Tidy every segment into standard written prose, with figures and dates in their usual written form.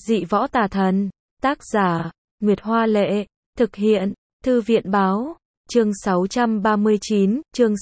Dị võ tà thần. Tác giả, Nguyệt Hoa Lệ. Thực hiện, Thư viện Báo. Chương 639, chương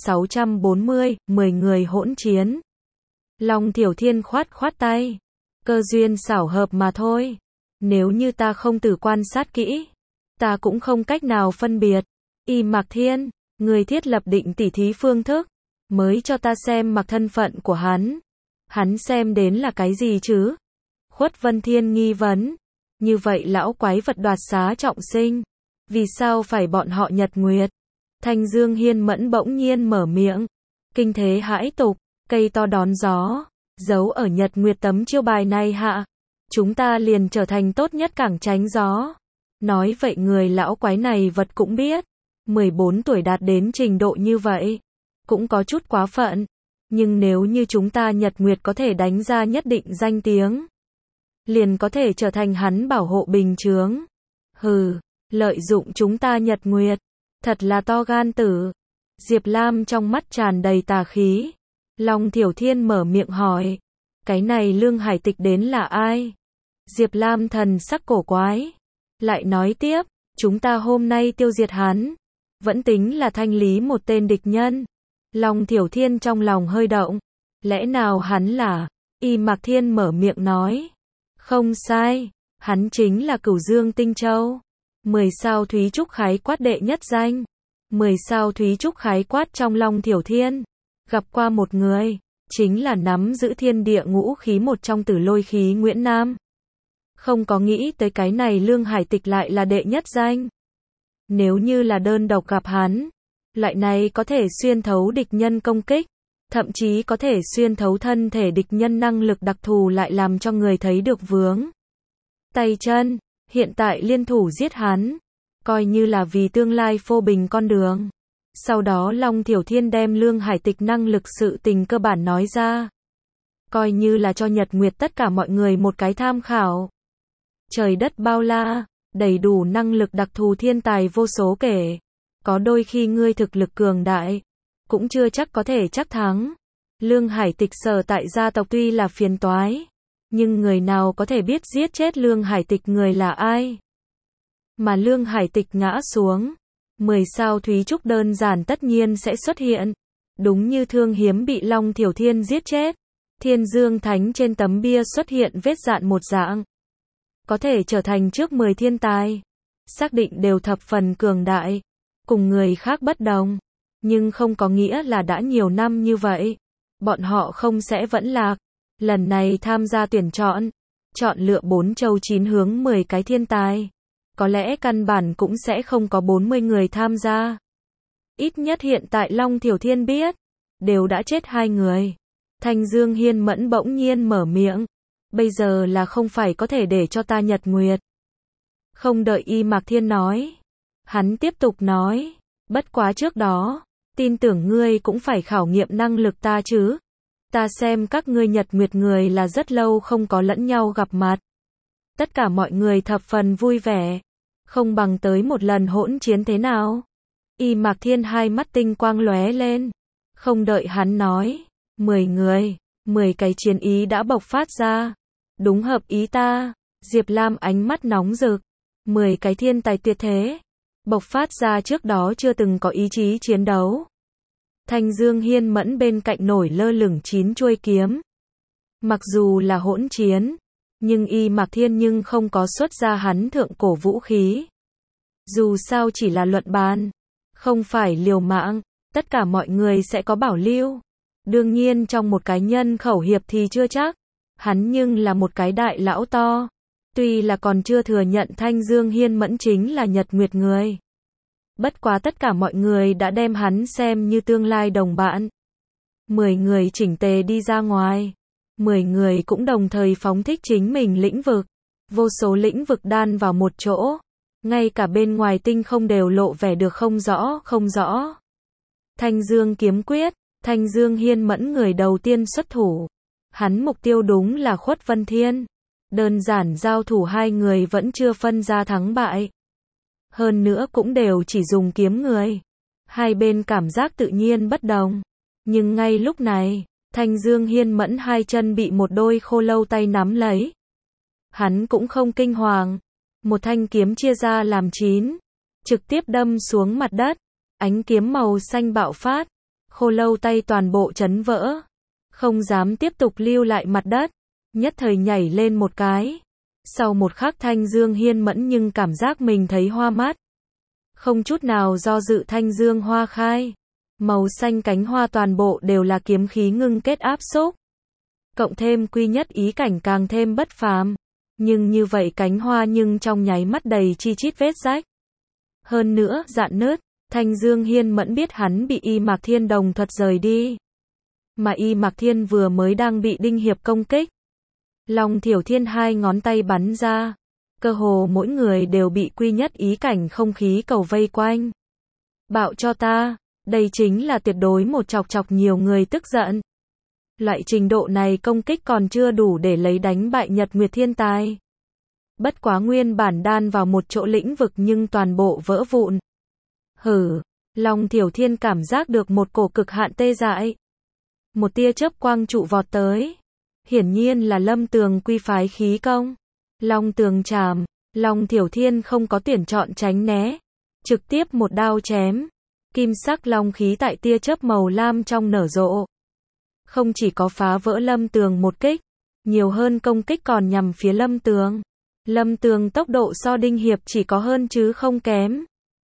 640, 10 người hỗn chiến. Long Thiểu Thiên khoát khoát tay. Cơ duyên xảo hợp mà thôi. Nếu như ta không từ quan sát kỹ, ta cũng không cách nào phân biệt. Y Mạc Thiên, người thiết lập định tỉ thí phương thức, mới cho ta xem mặc thân phận của hắn. Hắn xem đến là cái gì chứ? Khuất Vân Thiên nghi vấn. Như vậy lão quái vật đoạt xá trọng sinh, vì sao phải bọn họ Nhật Nguyệt? Thanh Dương Hiên Mẫn bỗng nhiên mở miệng. Kinh thế hãi tục, cây to đón gió, giấu ở Nhật Nguyệt tấm chiêu bài này hạ. Chúng ta liền trở thành tốt nhất cảng tránh gió. Nói vậy người lão quái này vật cũng biết. 14 tuổi đạt đến trình độ như vậy, cũng có chút quá phận. Nhưng nếu như chúng ta Nhật Nguyệt có thể đánh ra nhất định danh tiếng, liền có thể trở thành hắn bảo hộ bình chướng. Hừ, lợi dụng chúng ta Nhật Nguyệt, thật là to gan tử. Diệp Lam trong mắt tràn đầy tà khí. Long Thiểu Thiên mở miệng hỏi, cái này Lương Hải Tịch đến là ai? Diệp Lam thần sắc cổ quái, lại nói tiếp, chúng ta hôm nay tiêu diệt hắn, vẫn tính là thanh lý một tên địch nhân. Long Thiểu Thiên trong lòng hơi động, lẽ nào hắn là? Y Mạc Thiên mở miệng nói, không sai, hắn chính là Cửu Dương Tinh Châu. 10 sao Thúy Trúc khái quát đệ nhất danh. 10 sao Thúy Trúc khái quát trong Long Thiểu Thiên, gặp qua một người, chính là nắm giữ thiên địa ngũ khí một trong Tử Lôi khí Nguyễn Nam. Không có nghĩ tới cái này Lương Hải Tịch lại là đệ nhất danh. Nếu như là đơn độc gặp hắn, loại này có thể xuyên thấu địch nhân công kích, thậm chí có thể xuyên thấu thân thể địch nhân năng lực đặc thù lại làm cho người thấy được vướng tay chân. Hiện tại liên thủ giết hắn, coi như là vì tương lai phô bình con đường. Sau đó Long Thiểu Thiên đem Lương Hải Tịch năng lực sự tình cơ bản nói ra, coi như là cho Nhật Nguyệt tất cả mọi người một cái tham khảo. Trời đất bao la, đầy đủ năng lực đặc thù thiên tài vô số kể. Có đôi khi ngươi thực lực cường đại, cũng chưa chắc có thể chắc thắng. Lương Hải Tịch sở tại gia tộc tuy là phiền toái, nhưng người nào có thể biết giết chết Lương Hải Tịch người là ai? Mà Lương Hải Tịch ngã xuống, 10 sao Thúy Trúc đơn giản tất nhiên sẽ xuất hiện. Đúng như Thương Hiếm bị Long Thiểu Thiên giết chết, Thiên Dương Thánh trên tấm bia xuất hiện vết dạn một dạng. Có thể trở thành trước 10 thiên tài, xác định đều thập phần cường đại, cùng người khác bất đồng, nhưng không có nghĩa là đã nhiều năm như vậy, bọn họ không sẽ vẫn lạc. Lần này tham gia tuyển chọn lựa 4 châu 9 hướng 10 cái thiên tài, có lẽ căn bản cũng sẽ không có 40 người tham gia. Ít nhất hiện tại Long Thiểu Thiên biết, đều đã chết 2 người. Thanh Dương Hiên Mẫn bỗng nhiên mở miệng, bây giờ là không phải có thể để cho ta Nhật Nguyệt. Không đợi Y Mạc Thiên nói, hắn tiếp tục nói, bất quá trước đó, tin tưởng ngươi cũng phải khảo nghiệm năng lực ta chứ. Ta xem các ngươi Nhật Nguyệt người là rất lâu không có lẫn nhau gặp mặt. Tất cả mọi người thập phần vui vẻ, không bằng tới một lần hỗn chiến thế nào? Y Mạc Thiên hai mắt tinh quang lóe lên, không đợi hắn nói, 10 người, 10 cái chiến ý đã bộc phát ra. Đúng hợp ý ta. Diệp Lam ánh mắt nóng rực, 10 cái thiên tài tuyệt thế, bộc phát ra trước đó chưa từng có ý chí chiến đấu. Thanh Dương Hiên Mẫn bên cạnh nổi lơ lửng 9 chuôi kiếm. Mặc dù là hỗn chiến, nhưng Y Mạc Thiên nhưng không có xuất ra hắn thượng cổ vũ khí. Dù sao chỉ là luận bàn, không phải liều mạng, tất cả mọi người sẽ có bảo lưu. Đương nhiên trong một cái nhân khẩu hiệp thì chưa chắc. Hắn nhưng là một cái đại lão to, tuy là còn chưa thừa nhận Thanh Dương Hiên Mẫn chính là Nhật Nguyệt người. Bất quá tất cả mọi người đã đem hắn xem như tương lai đồng bạn. 10 người chỉnh tề đi ra ngoài, 10 người cũng đồng thời phóng thích chính mình lĩnh vực. Vô số lĩnh vực đan vào một chỗ, ngay cả bên ngoài tinh không đều lộ vẻ được không rõ. Thanh Dương kiếm quyết, Thanh Dương Hiên Mẫn người đầu tiên xuất thủ. Hắn mục tiêu đúng là Khuất Vân Thiên. Đơn giản giao thủ 2 người vẫn chưa phân ra thắng bại. Hơn nữa cũng đều chỉ dùng kiếm người. Hai bên cảm giác tự nhiên bất đồng. Nhưng ngay lúc này, Thanh Dương Hiên Mẫn 2 chân bị một đôi khô lâu tay nắm lấy. Hắn cũng không kinh hoàng. Một thanh kiếm chia ra làm 9, trực tiếp đâm xuống mặt đất. Ánh kiếm màu xanh bạo phát. Khô Lâu tay toàn bộ chấn vỡ. Không dám tiếp tục lưu lại mặt đất. Nhất thời nhảy lên một cái. Sau một khắc Thanh Dương Hiên Mẫn nhưng cảm giác mình thấy hoa mắt. Không chút nào do dự thanh dương hoa khai. Màu xanh cánh hoa toàn bộ đều là kiếm khí ngưng kết áp xúc. Cộng thêm quy nhất ý cảnh càng thêm bất phàm. Nhưng như vậy cánh hoa nhưng trong nháy mắt đầy chi chít vết rách. Hơn nữa, rạn nứt. Thanh Dương Hiên Mẫn biết hắn bị Y Mạc Thiên đồng thuật rời đi. Mà Y Mạc Thiên vừa mới đang bị Đinh Hiệp công kích. Long Thiểu Thiên 2 ngón tay bắn ra. Cơ hồ mỗi người đều bị quy nhất ý cảnh không khí cầu vây quanh. Bạo cho ta, đây chính là tuyệt đối một chọc nhiều người tức giận. Loại trình độ này công kích còn chưa đủ để lấy đánh bại Nhật Nguyệt Thiên Tài. Bất quá nguyên bản đan vào một chỗ lĩnh vực nhưng toàn bộ vỡ vụn. Hử, Long Thiểu Thiên cảm giác được một cổ cực hạn tê dại. Một tia chớp quang trụ vọt tới. Hiển nhiên là Lâm Tường quy phái khí công. Long Tường chạm, Long Thiểu Thiên không có tuyển chọn tránh né. Trực tiếp một đao chém. Kim sắc long khí tại tia chớp màu lam trong nở rộ. Không chỉ có phá vỡ Lâm Tường một kích. Nhiều hơn công kích còn nhằm phía Lâm Tường. Lâm Tường tốc độ so Đinh Hiệp chỉ có hơn chứ không kém.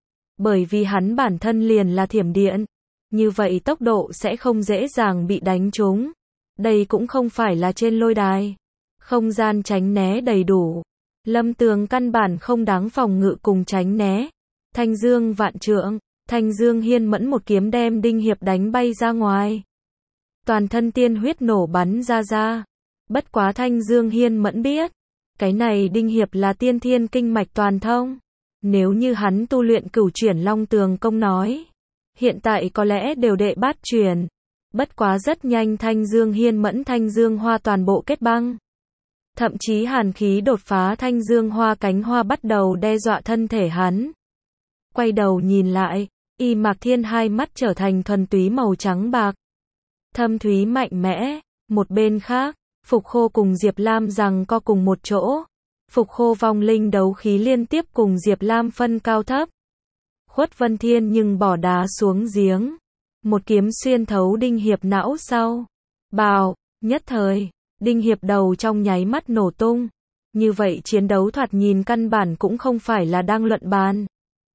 Bởi vì hắn bản thân liền là thiểm điện. Như vậy tốc độ sẽ không dễ dàng bị đánh trúng. Đây cũng không phải là trên lôi đài. Không gian tránh né đầy đủ. Lâm Tường căn bản không đáng phòng ngự cùng tránh né. Thanh Dương vạn trượng. Thanh Dương Hiên Mẫn một kiếm đem Đinh Hiệp đánh bay ra ngoài. Toàn thân tiên huyết nổ bắn ra. Bất quá Thanh Dương Hiên Mẫn biết. Cái này Đinh Hiệp là tiên thiên kinh mạch toàn thông. Nếu như hắn tu luyện cửu chuyển Long Tường công nói. Hiện tại có lẽ đều đệ bát chuyển. Bất quá rất nhanh Thanh Dương Hiên Mẫn Thanh Dương Hoa toàn bộ kết băng. Thậm chí hàn khí đột phá Thanh Dương Hoa cánh hoa bắt đầu đe dọa thân thể hắn. Quay đầu nhìn lại, Y Mạc Thiên 2 mắt trở thành thuần túy màu trắng bạc. Thâm thúy mạnh mẽ, một bên khác, Phục Khô cùng Diệp Lam giằng co cùng một chỗ. Phục Khô vong linh đấu khí liên tiếp cùng Diệp Lam phân cao thấp. Khuất Vân Thiên nhưng bỏ đá xuống giếng. Một kiếm xuyên thấu Đinh Hiệp não sau. Bào, nhất thời, Đinh Hiệp đầu trong nháy mắt nổ tung. Như vậy chiến đấu thoạt nhìn căn bản cũng không phải là đang luận bàn.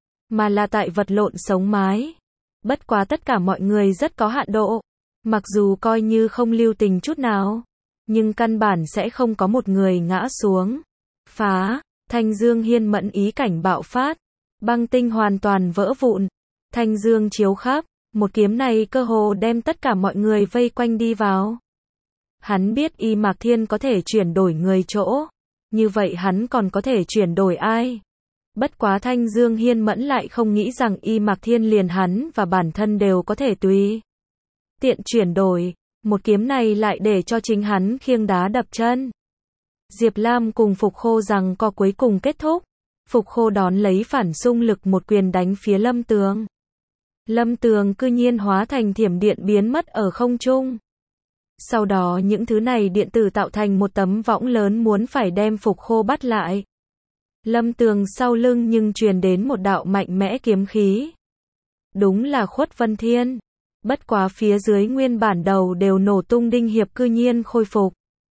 Mà là tại vật lộn sống mái. Bất quá tất cả mọi người rất có hạn độ. Mặc dù coi như không lưu tình chút nào. Nhưng căn bản sẽ không có một người ngã xuống. Phá, Thanh Dương Hiên Mẫn ý cảnh bạo phát. Băng tinh hoàn toàn vỡ vụn. Thanh Dương chiếu khắp. Một kiếm này cơ hồ đem tất cả mọi người vây quanh đi vào. Hắn biết Y Mạc Thiên có thể chuyển đổi người chỗ. Như vậy hắn còn có thể chuyển đổi ai? Bất quá Thanh Dương Hiên Mẫn lại không nghĩ rằng Y Mạc Thiên liền hắn và bản thân đều có thể tùy tiện chuyển đổi. Một kiếm này lại để cho chính hắn khiêng đá đập chân. Diệp Lam cùng Phục Khô rằng co cuối cùng kết thúc. Phục Khô đón lấy phản xung lực một quyền đánh phía Lâm Tường. Lâm Tường cư nhiên hóa thành thiểm điện biến mất ở không trung. Sau đó những thứ này điện tử tạo thành một tấm võng lớn muốn phải đem Phục Khô bắt lại. Lâm Tường sau lưng nhưng truyền đến một đạo mạnh mẽ kiếm khí. Đúng là Khuất Vân Thiên. Bất quá phía dưới nguyên bản đầu đều nổ tung Đinh Hiệp cư nhiên khôi phục.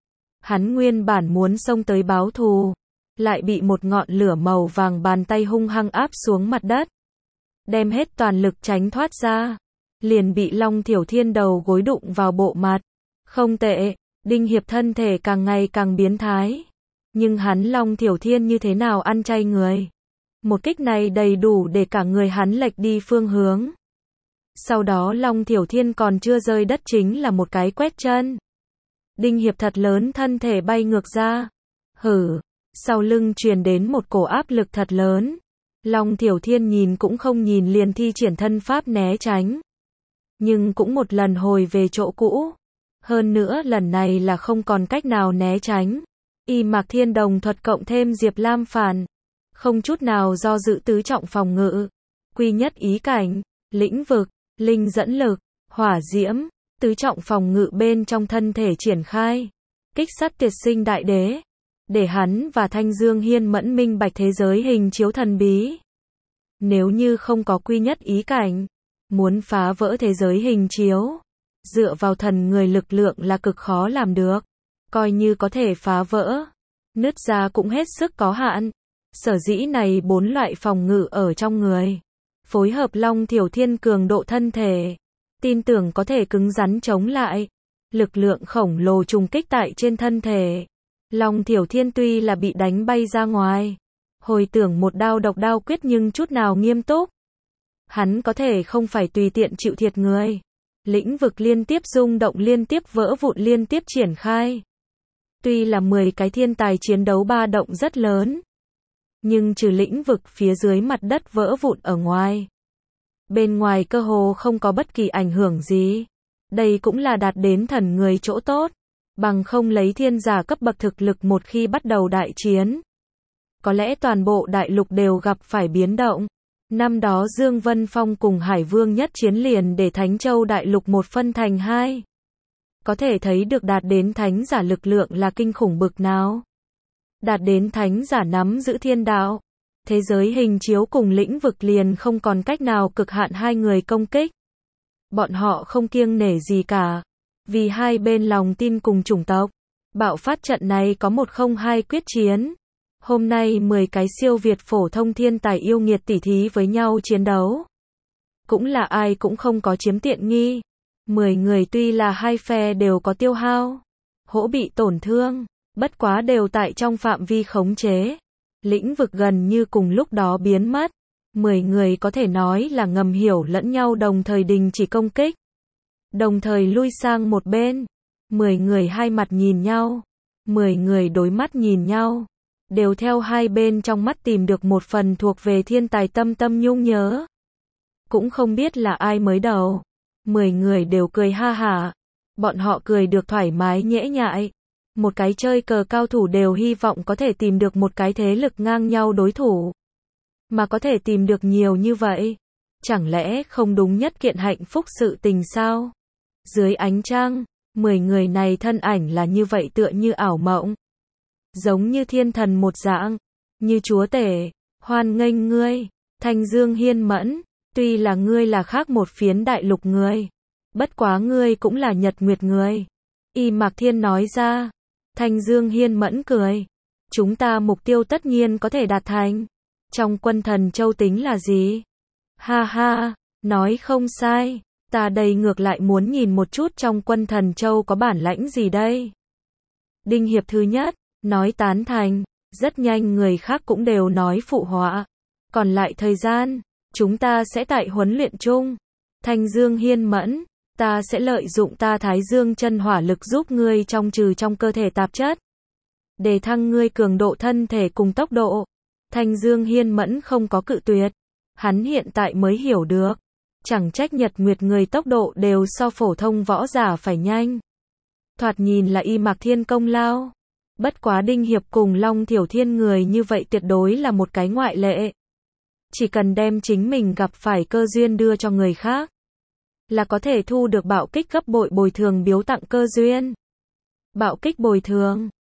Hắn nguyên bản muốn xông tới báo thù. Lại bị một ngọn lửa màu vàng bàn tay hung hăng áp xuống mặt đất. Đem hết toàn lực tránh thoát ra. Liền bị Long Thiểu Thiên đầu gối đụng vào bộ mặt. Không tệ, Đinh Hiệp thân thể càng ngày càng biến thái. Nhưng hắn Long Thiểu Thiên như thế nào ăn chay người. Một kích này đầy đủ để cả người hắn lệch đi phương hướng. Sau đó Long Thiểu Thiên còn chưa rơi đất chính là một cái quét chân. Đinh Hiệp thật lớn thân thể bay ngược ra. Hử, sau lưng truyền đến một cổ áp lực thật lớn. Long Thiểu Thiên nhìn cũng không nhìn liền thi triển thân pháp né tránh. Nhưng cũng một lần hồi về chỗ cũ. Hơn nữa lần này là không còn cách nào né tránh. Y Mạc Thiên đồng thuật cộng thêm Diệp Lam phản. Không chút nào do dự tứ trọng phòng ngự. Quy nhất ý cảnh, lĩnh vực, linh dẫn lực, hỏa diễm, tứ trọng phòng ngự bên trong thân thể triển khai. Kích sát tuyệt sinh đại đế. để hắn và Thanh Dương Hiên Mẫn minh bạch thế giới hình chiếu thần bí. Nếu như không có quy nhất ý cảnh, muốn phá vỡ thế giới hình chiếu, dựa vào thần người lực lượng là cực khó làm được. Coi như có thể phá vỡ, nứt ra cũng hết sức có hạn. Sở dĩ này 4 loại phòng ngự ở trong người, phối hợp Long Thiểu Thiên cường độ thân thể, tin tưởng có thể cứng rắn chống lại lực lượng khổng lồ trùng kích tại trên thân thể. Long Thiểu Thiên tuy là bị đánh bay ra ngoài, hồi tưởng một đao độc đao quyết nhưng chút nào nghiêm túc. Hắn có thể không phải tùy tiện chịu thiệt người. Lĩnh vực liên tiếp rung động, liên tiếp vỡ vụn, liên tiếp triển khai. Tuy là 10 cái thiên tài chiến đấu ba động rất lớn, nhưng trừ lĩnh vực phía dưới mặt đất vỡ vụn ở ngoài, bên ngoài cơ hồ không có bất kỳ ảnh hưởng gì. Đây cũng là đạt đến thần người chỗ tốt. Bằng không lấy thiên giả cấp bậc thực lực một khi bắt đầu đại chiến, có lẽ toàn bộ đại lục đều gặp phải biến động. Năm đó Dương Vân Phong cùng Hải Vương nhất chiến liền để Thánh Châu đại lục một phân thành hai. Có thể thấy được đạt đến thánh giả lực lượng là kinh khủng bực nào. Đạt đến thánh giả nắm giữ thiên đạo, thế giới hình chiếu cùng lĩnh vực liền không còn cách nào cực hạn hai người công kích. Bọn họ không kiêng nể gì cả, vì hai bên lòng tin cùng chủng tộc. Bạo phát trận này có 1-0-2 quyết chiến. Hôm nay 10 cái siêu việt phổ thông thiên tài yêu nghiệt tỉ thí với nhau chiến đấu. Cũng là ai cũng không có chiếm tiện nghi. 10 người tuy là hai phe đều có tiêu hao, hỗ bị tổn thương, bất quá đều tại trong phạm vi khống chế. Lĩnh vực gần như cùng lúc đó biến mất. 10 người có thể nói là ngầm hiểu lẫn nhau, đồng thời đình chỉ công kích, đồng thời lui sang một bên. 10 người hai mặt nhìn nhau, 10 người đối mắt nhìn nhau, đều theo hai bên trong mắt tìm được một phần thuộc về thiên tài tâm tâm nhung nhớ. Cũng không biết là ai mới đầu. 10 người đều cười ha hả. Bọn họ cười được thoải mái nhễ nhại. Một cái chơi cờ cao thủ đều hy vọng có thể tìm được một cái thế lực ngang nhau đối thủ. Mà có thể tìm được nhiều như vậy, chẳng lẽ không đúng nhất kiện hạnh phúc sự tình sao? Dưới ánh trăng, 10 người này thân ảnh là như vậy, tựa như ảo mộng, giống như thiên thần một dạng, như chúa tể. Hoan nghênh ngươi, Thanh Dương Hiên Mẫn, tuy là ngươi là khác một phiến đại lục người, bất quá ngươi cũng là Nhật Nguyệt người. Y Mạc Thiên nói ra. Thanh Dương Hiên Mẫn cười, chúng ta mục tiêu tất nhiên có thể đạt thành. Trong quân thần châu tính là gì? Ha ha, nói không sai, ta đây ngược lại muốn nhìn một chút trong quân thần châu có bản lãnh gì đây. Đinh Hiệp thứ nhất, nói tán thành, rất nhanh người khác cũng đều nói phụ họa. Còn lại thời gian, chúng ta sẽ tại huấn luyện chung. Thanh Dương Hiên Mẫn, ta sẽ lợi dụng ta Thái Dương chân hỏa lực giúp ngươi trong trừ trong cơ thể tạp chất, để thăng ngươi cường độ thân thể cùng tốc độ. Thanh Dương Hiên Mẫn không có cự tuyệt. Hắn hiện tại mới hiểu được, chẳng trách Nhật Nguyệt người tốc độ đều so phổ thông võ giả phải nhanh. Thoạt nhìn là Y Mạc Thiên công lao. Bất quá Đinh Hiệp cùng Long Thiểu Thiên người như vậy tuyệt đối là một cái ngoại lệ. Chỉ cần đem chính mình gặp phải cơ duyên đưa cho người khác, là có thể thu được bạo kích gấp bội bồi thường biếu tặng cơ duyên. Bạo kích bồi thường,